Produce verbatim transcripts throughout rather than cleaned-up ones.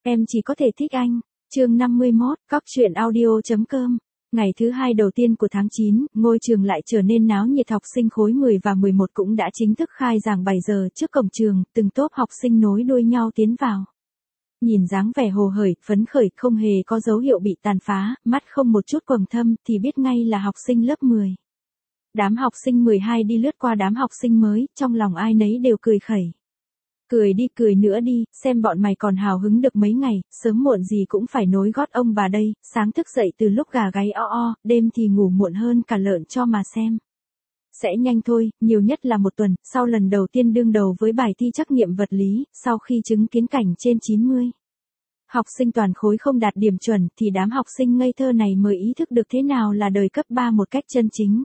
Em chỉ có thể thích anh. Chương năm mươi mốt, cóc truyện audio.com. Ngày thứ hai đầu tiên của tháng chín, ngôi trường lại trở nên náo nhiệt, học sinh khối mười và mười một cũng đã chính thức khai giảng bảy giờ trước cổng trường, từng tốp học sinh nối đuôi nhau tiến vào. Nhìn dáng vẻ hồ hởi, phấn khởi, không hề có dấu hiệu bị tàn phá, mắt không một chút quầng thâm thì biết ngay là học sinh lớp mười. Đám học sinh mười hai đi lướt qua đám học sinh mới, trong lòng ai nấy đều cười khẩy. Cười đi, cười nữa đi, xem bọn mày còn hào hứng được mấy ngày, sớm muộn gì cũng phải nối gót ông bà đây, sáng thức dậy từ lúc gà gáy o o, đêm thì ngủ muộn hơn cả lợn cho mà xem. Sẽ nhanh thôi, nhiều nhất là một tuần, sau lần đầu tiên đương đầu với bài thi trắc nghiệm vật lý, sau khi chứng kiến cảnh trên chín mươi. Học sinh toàn khối không đạt điểm chuẩn thì đám học sinh ngây thơ này mới ý thức được thế nào là đời cấp ba một cách chân chính.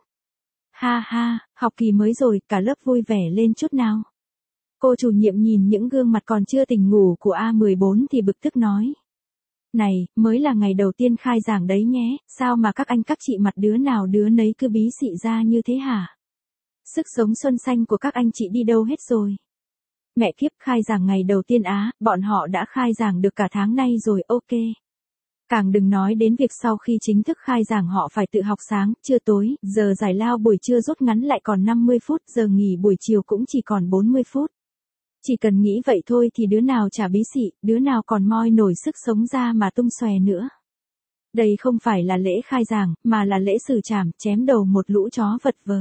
Ha ha, học kỳ mới rồi, cả lớp vui vẻ lên chút nào. Cô chủ nhiệm nhìn những gương mặt còn chưa tỉnh ngủ của A mười bốn thì bực tức nói. Này, mới là ngày đầu tiên khai giảng đấy nhé, sao mà các anh các chị mặt đứa nào đứa nấy cứ bí xị ra như thế hả? Sức sống xuân xanh của các anh chị đi đâu hết rồi? Mẹ kiếp, khai giảng ngày đầu tiên á, bọn họ đã khai giảng được cả tháng nay rồi, ok. Càng đừng nói đến việc sau khi chính thức khai giảng họ phải tự học sáng, trưa tối, giờ giải lao buổi trưa rút ngắn lại còn năm mươi phút, giờ nghỉ buổi chiều cũng chỉ còn bốn mươi phút. Chỉ cần nghĩ vậy thôi thì đứa nào chả bí xị, đứa nào còn moi nổi sức sống ra mà tung xòe nữa. Đây không phải là lễ khai giảng, mà là lễ xử trảm, chém đầu một lũ chó vật vờ.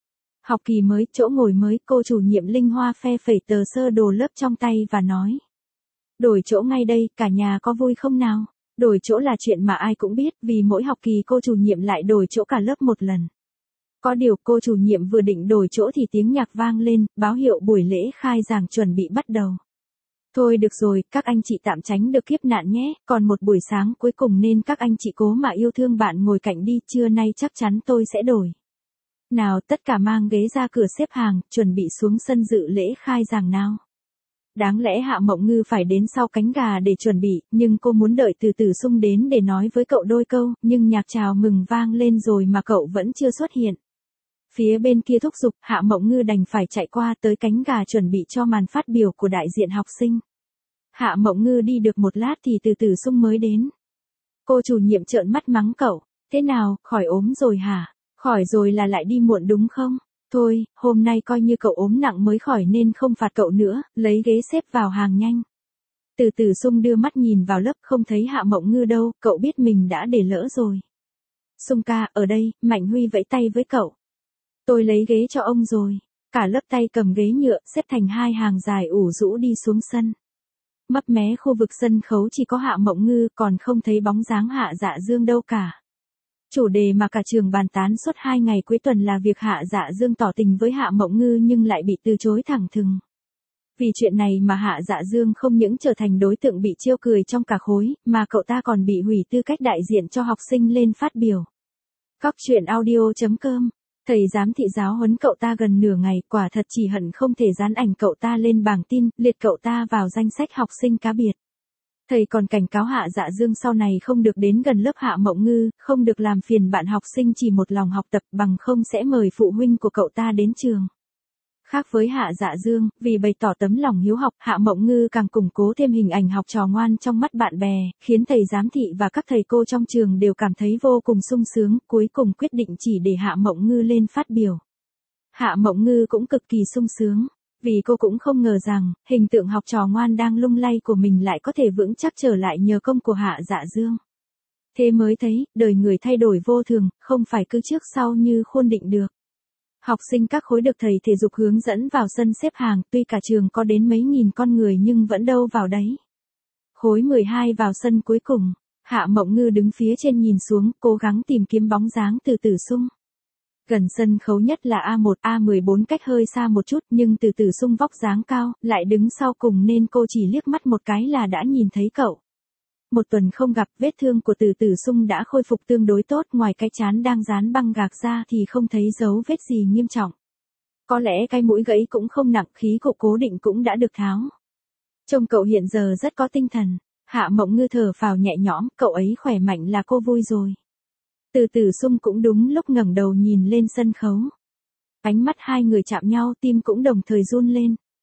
Học kỳ mới, chỗ ngồi mới, cô chủ nhiệm Linh Hoa phe phẩy tờ sơ đồ lớp trong tay và nói. Đổi chỗ ngay đây, cả nhà có vui không nào? Đổi chỗ là chuyện mà ai cũng biết, vì mỗi học kỳ cô chủ nhiệm lại đổi chỗ cả lớp một lần. Có điều cô chủ nhiệm vừa định đổi chỗ thì tiếng nhạc vang lên, báo hiệu buổi lễ khai giảng chuẩn bị bắt đầu. Thôi được rồi, các anh chị tạm tránh được kiếp nạn nhé, còn một buổi sáng cuối cùng nên các anh chị cố mà yêu thương bạn ngồi cạnh đi, trưa nay chắc chắn tôi sẽ đổi. Nào, tất cả mang ghế ra cửa xếp hàng, chuẩn bị xuống sân dự lễ khai giảng nào. Đáng lẽ Hạ Mộng Ngư phải đến sau cánh gà để chuẩn bị, nhưng cô muốn đợi từ từ Sung đến để nói với cậu đôi câu, nhưng nhạc chào mừng vang lên rồi mà cậu vẫn chưa xuất hiện. Phía bên kia thúc giục, Hạ Mộng Ngư đành phải chạy qua tới cánh gà chuẩn bị cho màn phát biểu của đại diện học sinh. Hạ Mộng Ngư đi được một lát thì từ từ Sung mới đến. Cô chủ nhiệm trợn mắt mắng cậu, thế nào, khỏi ốm rồi hả? Khỏi rồi là lại đi muộn đúng không? Thôi, hôm nay coi như cậu ốm nặng mới khỏi nên không phạt cậu nữa, lấy ghế xếp vào hàng nhanh. Từ từ Sung đưa mắt nhìn vào lớp không thấy Hạ Mộng Ngư đâu, cậu biết mình đã để lỡ rồi. Sung ca, ở đây, Mạnh Huy vẫy tay với cậu. Tôi lấy ghế cho ông rồi. Cả lớp tay cầm ghế nhựa, xếp thành hai hàng dài ủ rũ đi xuống sân. Mấp mé khu vực sân khấu chỉ có Hạ Mộng Ngư, còn không thấy bóng dáng Hạ Dạ Dương đâu cả. Chủ đề mà cả trường bàn tán suốt hai ngày cuối tuần là việc Hạ Dạ Dương tỏ tình với Hạ Mộng Ngư nhưng lại bị từ chối thẳng thừng. Vì chuyện này mà Hạ Dạ Dương không những trở thành đối tượng bị trêu cười trong cả khối, mà cậu ta còn bị hủy tư cách đại diện cho học sinh lên phát biểu. Cóc truyện audio.com. Thầy giám thị giáo huấn cậu ta gần nửa ngày, quả thật chỉ hận không thể dán ảnh cậu ta lên bảng tin, liệt cậu ta vào danh sách học sinh cá biệt. Thầy còn cảnh cáo Hạ Dạ Dương sau này không được đến gần lớp Hạ Mộng Ngư, không được làm phiền bạn học sinh chỉ một lòng học tập, bằng không sẽ mời phụ huynh của cậu ta đến trường. Khác với Hạ Dạ Dương, vì bày tỏ tấm lòng hiếu học, Hạ Mộng Ngư càng củng cố thêm hình ảnh học trò ngoan trong mắt bạn bè, khiến thầy giám thị và các thầy cô trong trường đều cảm thấy vô cùng sung sướng, cuối cùng quyết định chỉ để Hạ Mộng Ngư lên phát biểu. Hạ Mộng Ngư cũng cực kỳ sung sướng, vì cô cũng không ngờ rằng, hình tượng học trò ngoan đang lung lay của mình lại có thể vững chắc trở lại nhờ công của Hạ Dạ Dương. Thế mới thấy, đời người thay đổi vô thường, không phải cứ trước sau như khuôn định được. Học sinh các khối được thầy thể dục hướng dẫn vào sân xếp hàng, tuy cả trường có đến mấy nghìn con người nhưng vẫn đâu vào đấy. Khối mười hai vào sân cuối cùng, Hạ Mộng Ngư đứng phía trên nhìn xuống, cố gắng tìm kiếm bóng dáng từ từ Sung. Gần sân khấu nhất là A một, A mười bốn cách hơi xa một chút nhưng từ từ Sung vóc dáng cao, lại đứng sau cùng nên cô chỉ liếc mắt một cái là đã nhìn thấy cậu. Một tuần không gặp, vết thương của từ từ Sung đã khôi phục tương đối tốt, ngoài cái trán đang dán băng gạc ra thì không thấy dấu vết gì nghiêm trọng. Có lẽ cái mũi gãy cũng không nặng, khí cụ cố định cũng đã được tháo. Trông cậu hiện giờ rất có tinh thần. Hạ Mộng Ngư thở phào nhẹ nhõm, cậu ấy khỏe mạnh là cô vui rồi. Từ từ Sung cũng đúng lúc ngẩng đầu nhìn lên sân khấu. Ánh mắt hai người chạm nhau, tim cũng đồng thời run lên.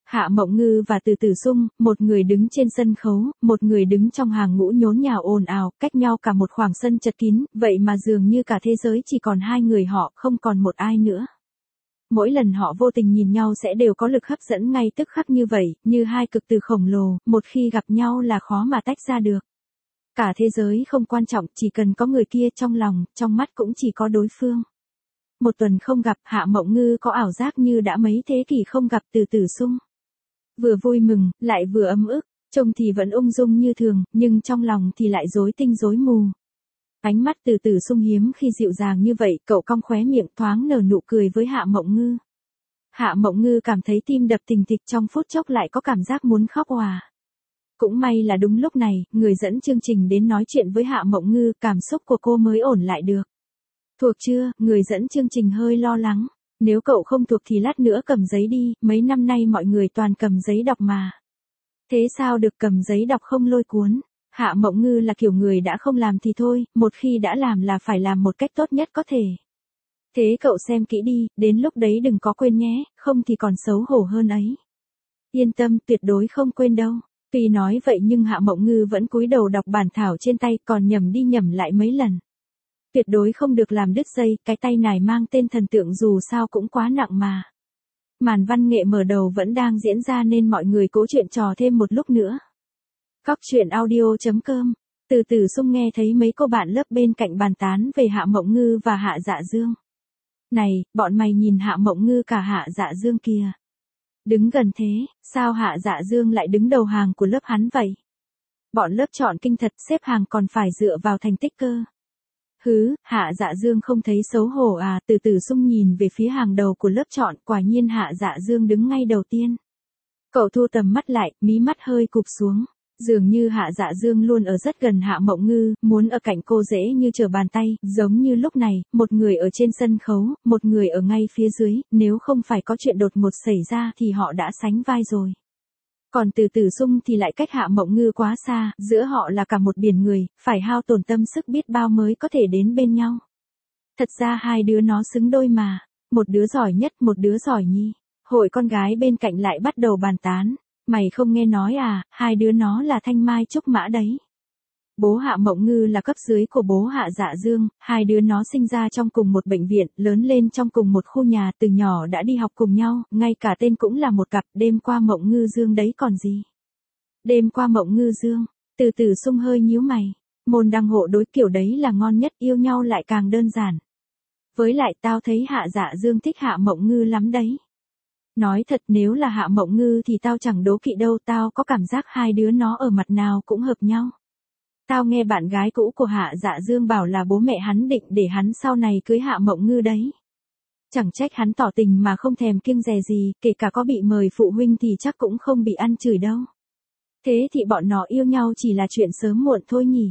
Hạ Mộng Ngư và Từ Tử Sung, một người đứng trên sân khấu, một người đứng trong hàng ngũ nhốn nhào ồn ào, cách nhau cả một khoảng sân chật kín, vậy mà dường như cả thế giới chỉ còn hai người họ, không còn một ai nữa. Mỗi lần họ vô tình nhìn nhau sẽ đều có lực hấp dẫn ngay tức khắc như vậy, như hai cực từ khổng lồ, một khi gặp nhau là khó mà tách ra được. Cả thế giới không quan trọng, chỉ cần có người kia trong lòng, trong mắt cũng chỉ có đối phương. Một tuần không gặp, Hạ Mộng Ngư có ảo giác như đã mấy thế kỷ không gặp Từ Tử Sung. Vừa vui mừng, lại vừa ấm ức, trông thì vẫn ung dung như thường, nhưng trong lòng thì lại rối tinh rối mù. Ánh mắt Từ Tử Sung hiếm khi dịu dàng như vậy, cậu cong khóe miệng thoáng nở nụ cười với Hạ Mộng Ngư. Hạ Mộng Ngư cảm thấy tim đập thình thịch, trong phút chốc lại có cảm giác muốn khóc òa. Cũng may là đúng lúc này, người dẫn chương trình đến nói chuyện với Hạ Mộng Ngư, cảm xúc của cô mới ổn lại được. Thuộc chưa, người dẫn chương trình hơi lo lắng. Nếu cậu không thuộc thì lát nữa cầm giấy đi, mấy năm nay mọi người toàn cầm giấy đọc mà. Thế sao được, cầm giấy đọc không lôi cuốn. Hạ Mộng Ngư là kiểu người đã không làm thì thôi, một khi đã làm là phải làm một cách tốt nhất có thể. Thế cậu xem kỹ đi, đến lúc đấy đừng có quên nhé, không thì còn xấu hổ hơn ấy. Yên tâm, tuyệt đối không quên đâu. Tuy nói vậy nhưng Hạ Mộng Ngư vẫn cúi đầu đọc bản thảo trên tay, còn nhầm đi nhầm lại mấy lần. Tuyệt đối không được làm đứt dây, cái tay này mang tên thần tượng dù sao cũng quá nặng mà. Màn văn nghệ mở đầu vẫn đang diễn ra nên mọi người cố chuyện trò thêm một lúc nữa. Cóc truyện audio chấm com. Từ Tử Sung nghe thấy mấy cô bạn lớp bên cạnh bàn tán về Hạ Mộng Ngư và Hạ Dạ Dương. Này, bọn mày nhìn Hạ Mộng Ngư cả Hạ Dạ Dương kìa. Đứng gần thế, sao Hạ Dạ Dương lại đứng đầu hàng của lớp hắn vậy? Bọn lớp chọn kinh thật, xếp hàng còn phải dựa vào thành tích cơ. Hứ, Hạ Dạ Dương không thấy xấu hổ à? Từ Tử Sung nhìn về phía hàng đầu của lớp chọn, quả nhiên Hạ Dạ Dương đứng ngay đầu tiên. Cậu thu tầm mắt lại, mí mắt hơi cụp xuống. Dường như Hạ Dạ Dương luôn ở rất gần Hạ Mộng Ngư, muốn ở cạnh cô dễ như trở bàn tay, giống như lúc này, một người ở trên sân khấu, một người ở ngay phía dưới, nếu không phải có chuyện đột ngột xảy ra thì họ đã sánh vai rồi. Còn Từ Tử Sung thì lại cách Hạ Mộng Ngư quá xa, giữa họ là cả một biển người, phải hao tổn tâm sức biết bao mới có thể đến bên nhau. Thật ra hai đứa nó xứng đôi mà, một đứa giỏi nhất, một đứa giỏi nhi. Hội con gái bên cạnh lại bắt đầu bàn tán. Mày không nghe nói à, hai đứa nó là Thanh Mai Trúc Mã đấy. Bố Hạ Mộng Ngư là cấp dưới của bố Hạ Dạ Dương, hai đứa nó sinh ra trong cùng một bệnh viện, lớn lên trong cùng một khu nhà, từ nhỏ đã đi học cùng nhau, ngay cả tên cũng là một cặp, đêm qua Mộng Ngư Dương đấy còn gì. Đêm qua Mộng Ngư Dương, Từ Tử Sung hơi nhíu mày, môn đăng hộ đối kiểu đấy là ngon nhất, yêu nhau lại càng đơn giản. Với lại tao thấy Hạ Dạ Dương thích Hạ Mộng Ngư lắm đấy. Nói thật, nếu là Hạ Mộng Ngư thì tao chẳng đố kỵ đâu, tao có cảm giác hai đứa nó ở mặt nào cũng hợp nhau. Tao nghe bạn gái cũ của Hạ Dạ Dương bảo là bố mẹ hắn định để hắn sau này cưới Hạ Mộng Ngư đấy. Chẳng trách hắn tỏ tình mà không thèm kiêng dè gì, kể cả có bị mời phụ huynh thì chắc cũng không bị ăn chửi đâu. Thế thì bọn nó yêu nhau chỉ là chuyện sớm muộn thôi nhỉ.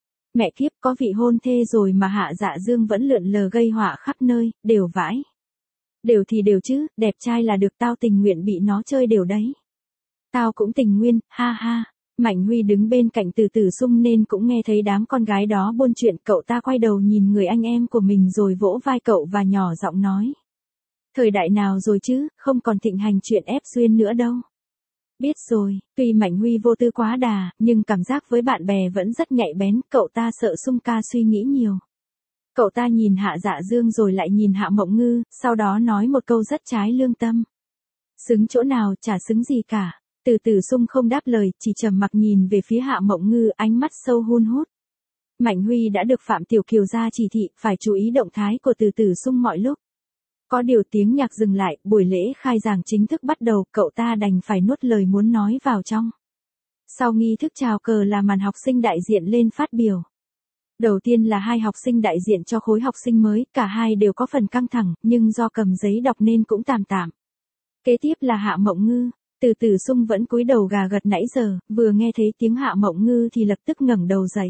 Mẹ kiếp, có vị hôn thê rồi mà Hạ Dạ Dương vẫn lượn lờ gây họa khắp nơi, đều vãi. Đều thì đều chứ, đẹp trai là được, tao tình nguyện bị nó chơi đều đấy. Tao cũng tình nguyện, ha ha. Mạnh Huy đứng bên cạnh Từ Tử Sung nên cũng nghe thấy đám con gái đó buôn chuyện, cậu ta quay đầu nhìn người anh em của mình rồi vỗ vai cậu và nhỏ giọng nói. Thời đại nào rồi chứ, không còn thịnh hành chuyện ép duyên nữa đâu. Biết rồi, tuy Mạnh Huy vô tư quá đà, nhưng cảm giác với bạn bè vẫn rất nhạy bén, cậu ta sợ Sung ca suy nghĩ nhiều. Cậu ta nhìn Hạ Dạ Dương rồi lại nhìn Hạ Mộng Ngư, sau đó nói một câu rất trái lương tâm. Xứng chỗ nào, chả xứng gì cả. Từ Tử Sung không đáp lời, chỉ trầm mặc nhìn về phía Hạ Mộng Ngư, ánh mắt sâu hun hút. Mạnh Huy đã được Phạm Tiểu Kiều ra chỉ thị, phải chú ý động thái của Từ Tử Sung mọi lúc. Có điều tiếng nhạc dừng lại, buổi lễ khai giảng chính thức bắt đầu, cậu ta đành phải nuốt lời muốn nói vào trong. Sau nghi thức chào cờ là màn học sinh đại diện lên phát biểu. Đầu tiên là hai học sinh đại diện cho khối học sinh mới, cả hai đều có phần căng thẳng, nhưng do cầm giấy đọc nên cũng tạm tạm. Kế tiếp là Hạ Mộng Ngư. Từ Tử Sung vẫn cúi đầu gà gật nãy giờ, vừa nghe thấy tiếng Hạ Mộng Ngư thì lập tức ngẩng đầu dậy.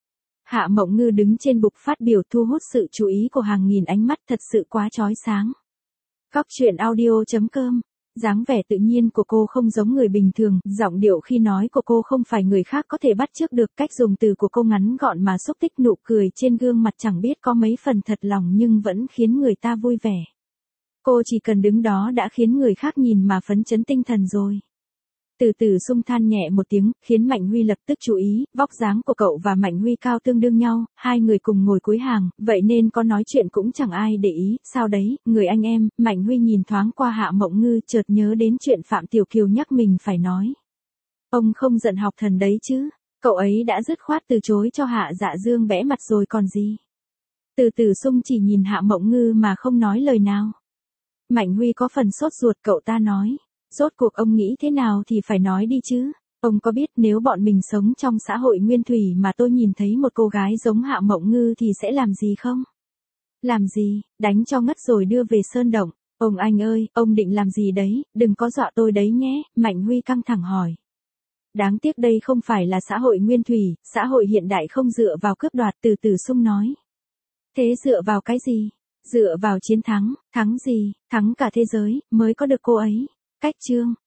Hạ Mộng Ngư đứng trên bục phát biểu thu hút sự chú ý của hàng nghìn ánh mắt, thật sự quá chói sáng. Cóc truyện audio chấm com. Dáng vẻ tự nhiên của cô không giống người bình thường, giọng điệu khi nói của cô không phải người khác có thể bắt chước được, cách dùng từ của cô ngắn gọn mà xúc tích, nụ cười trên gương mặt chẳng biết có mấy phần thật lòng nhưng vẫn khiến người ta vui vẻ. Cô chỉ cần đứng đó đã khiến người khác nhìn mà phấn chấn tinh thần rồi. Từ từ Sung than nhẹ một tiếng, khiến Mạnh Huy lập tức chú ý, vóc dáng của cậu và Mạnh Huy cao tương đương nhau, hai người cùng ngồi cuối hàng, vậy nên có nói chuyện cũng chẳng ai để ý, sao đấy, người anh em, Mạnh Huy nhìn thoáng qua Hạ Mộng Ngư chợt nhớ đến chuyện Phạm Tiểu Kiều nhắc mình phải nói. Ông không giận học thần đấy chứ, cậu ấy đã dứt khoát từ chối cho Hạ Dạ Dương bẽ mặt rồi còn gì. Từ từ Sung chỉ nhìn Hạ Mộng Ngư mà không nói lời nào. Mạnh Huy có phần sốt ruột, cậu ta nói. Rốt cuộc ông nghĩ thế nào thì phải nói đi chứ. Ông có biết nếu bọn mình sống trong xã hội nguyên thủy mà tôi nhìn thấy một cô gái giống Hạ Mộng Ngư thì sẽ làm gì không? Làm gì, đánh cho ngất rồi đưa về sơn động. Ông anh ơi, ông định làm gì đấy, đừng có dọa tôi đấy nhé, Mạnh Huy căng thẳng hỏi. Đáng tiếc đây không phải là xã hội nguyên thủy, xã hội hiện đại không dựa vào cướp đoạt, Từ từ Sung nói. Thế dựa vào cái gì? Dựa vào chiến thắng, thắng gì, thắng cả thế giới, mới có được cô ấy. Cách chương.